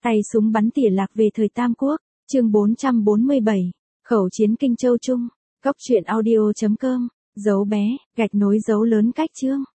Tay súng bắn tỉa lạc về thời Tam Quốc, chương 447, khẩu chiến Kinh Châu Trung, góc truyện audio.com, dấu bé, gạch nối dấu lớn cách chương.